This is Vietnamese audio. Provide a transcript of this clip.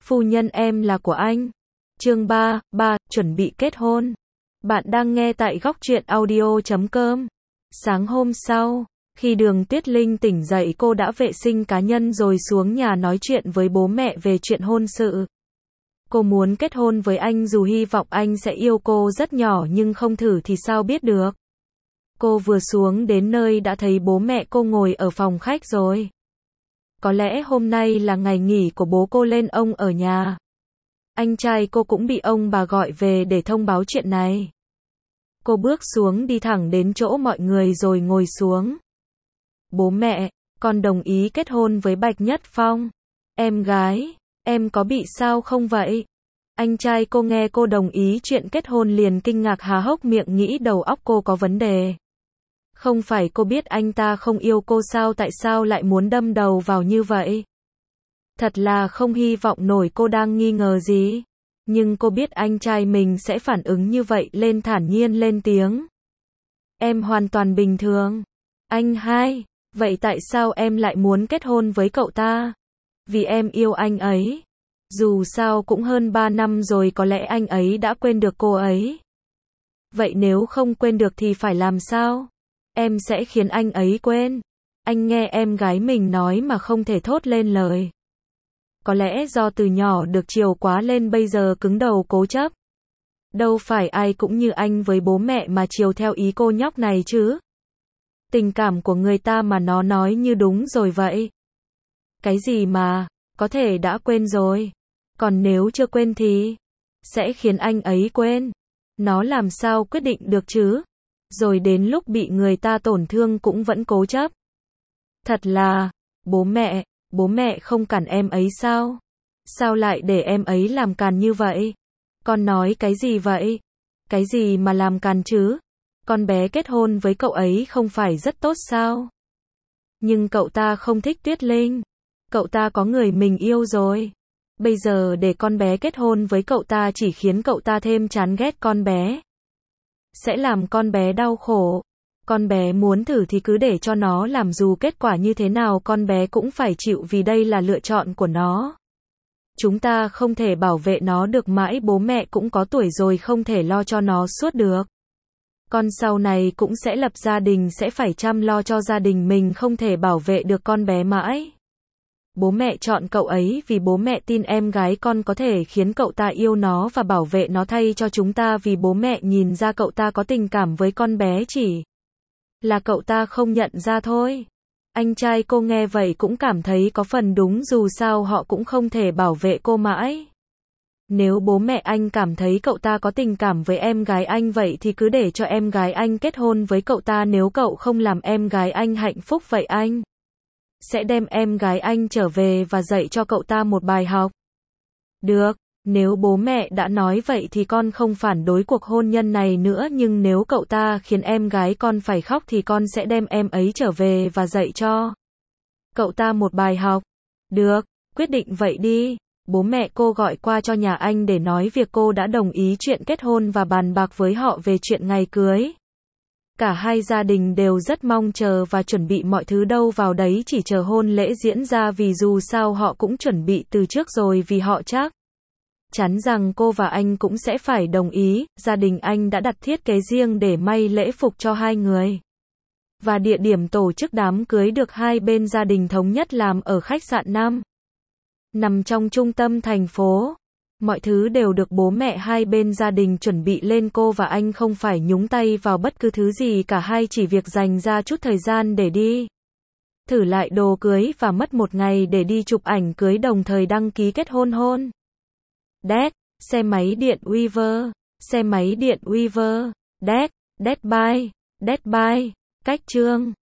Phu nhân em là của anh. Chương 3, chuẩn bị kết hôn. Bạn đang nghe tại góc truyện audio.com. Sáng hôm sau, khi Đường Tuyết Linh tỉnh dậy cô đã vệ sinh cá nhân rồi xuống nhà nói chuyện với bố mẹ về chuyện hôn sự. Cô muốn kết hôn với anh dù hy vọng anh sẽ yêu cô rất nhỏ nhưng không thử thì sao biết được. Cô vừa xuống đến nơi đã thấy bố mẹ cô ngồi ở phòng khách rồi. Có lẽ hôm nay là ngày nghỉ của bố cô nên ông ở nhà. Anh trai cô cũng bị ông bà gọi về để thông báo chuyện này. Cô bước xuống đi thẳng đến chỗ mọi người rồi ngồi xuống. Bố mẹ, con đồng ý kết hôn với Bạch Nhất Phong. Em gái, em có bị sao không vậy? Anh trai cô nghe cô đồng ý chuyện kết hôn liền kinh ngạc há hốc miệng nghĩ đầu óc cô có vấn đề. Không phải cô biết anh ta không yêu cô sao, tại sao lại muốn đâm đầu vào như vậy? Thật là không hy vọng nổi, cô đang nghi ngờ gì. Nhưng cô biết anh trai mình sẽ phản ứng như vậy lên thản nhiên lên tiếng. Em hoàn toàn bình thường. Anh hai, vậy tại sao em lại muốn kết hôn với cậu ta? Vì em yêu anh ấy. Dù sao cũng hơn 3 năm rồi, có lẽ anh ấy đã quên được cô ấy. Vậy nếu không quên được thì phải làm sao? Em sẽ khiến anh ấy quên. Anh nghe em gái mình nói mà không thể thốt lên lời. Có lẽ do từ nhỏ được chiều quá lên bây giờ cứng đầu cố chấp. Đâu phải ai cũng như anh với bố mẹ mà chiều theo ý cô nhóc này chứ. Tình cảm của người ta mà nó nói như đúng rồi vậy. Cái gì mà, có thể đã quên rồi. Còn nếu chưa quên thì, sẽ khiến anh ấy quên. Nó làm sao quyết định được chứ? Rồi đến lúc bị người ta tổn thương cũng vẫn cố chấp. Thật là, bố mẹ không cản em ấy sao? Sao lại để em ấy làm càn như vậy? Con nói cái gì vậy? Cái gì mà làm càn chứ? Con bé kết hôn với cậu ấy không phải rất tốt sao? Nhưng cậu ta không thích Tuyết Linh. Cậu ta có người mình yêu rồi. Bây giờ để con bé kết hôn với cậu ta chỉ khiến cậu ta thêm chán ghét con bé. Sẽ làm con bé đau khổ. Con bé muốn thử thì cứ để cho nó làm, dù kết quả như thế nào con bé cũng phải chịu vì đây là lựa chọn của nó. Chúng ta không thể bảo vệ nó được mãi, bố mẹ cũng có tuổi rồi, không thể lo cho nó suốt được. Con sau này cũng sẽ lập gia đình, sẽ phải chăm lo cho gia đình mình, không thể bảo vệ được con bé mãi. Bố mẹ chọn cậu ấy vì bố mẹ tin em gái con có thể khiến cậu ta yêu nó và bảo vệ nó thay cho chúng ta, vì bố mẹ nhìn ra cậu ta có tình cảm với con bé, chỉ là cậu ta không nhận ra thôi. Anh trai cô nghe vậy cũng cảm thấy có phần đúng, dù sao họ cũng không thể bảo vệ cô mãi. Nếu bố mẹ anh cảm thấy cậu ta có tình cảm với em gái anh vậy thì cứ để cho em gái anh kết hôn với cậu ta, nếu cậu không làm em gái anh hạnh phúc vậy anh sẽ đem em gái anh trở về và dạy cho cậu ta một bài học. Được, nếu bố mẹ đã nói vậy thì con không phản đối cuộc hôn nhân này nữa, nhưng nếu cậu ta khiến em gái con phải khóc thì con sẽ đem em ấy trở về và dạy cho cậu ta một bài học. Được, quyết định vậy đi. Bố mẹ cô gọi qua cho nhà anh để nói việc cô đã đồng ý chuyện kết hôn và bàn bạc với họ về chuyện ngày cưới. Cả hai gia đình đều rất mong chờ và chuẩn bị mọi thứ đâu vào đấy, chỉ chờ hôn lễ diễn ra, vì dù sao họ cũng chuẩn bị từ trước rồi, vì họ chắc chắn rằng cô và anh cũng sẽ phải đồng ý. Gia đình anh đã đặt thiết kế riêng để may lễ phục cho hai người. Và địa điểm tổ chức đám cưới được hai bên gia đình thống nhất làm ở khách sạn nằm trong trung tâm thành phố. Mọi thứ đều được bố mẹ hai bên gia đình chuẩn bị lên, cô và anh không phải nhúng tay vào bất cứ thứ gì cả, hai chỉ việc dành ra chút thời gian để đi thử lại đồ cưới và mất một ngày để đi chụp ảnh cưới, đồng thời đăng ký kết hôn. Xe máy điện Weaver, Dead by, cách Trương.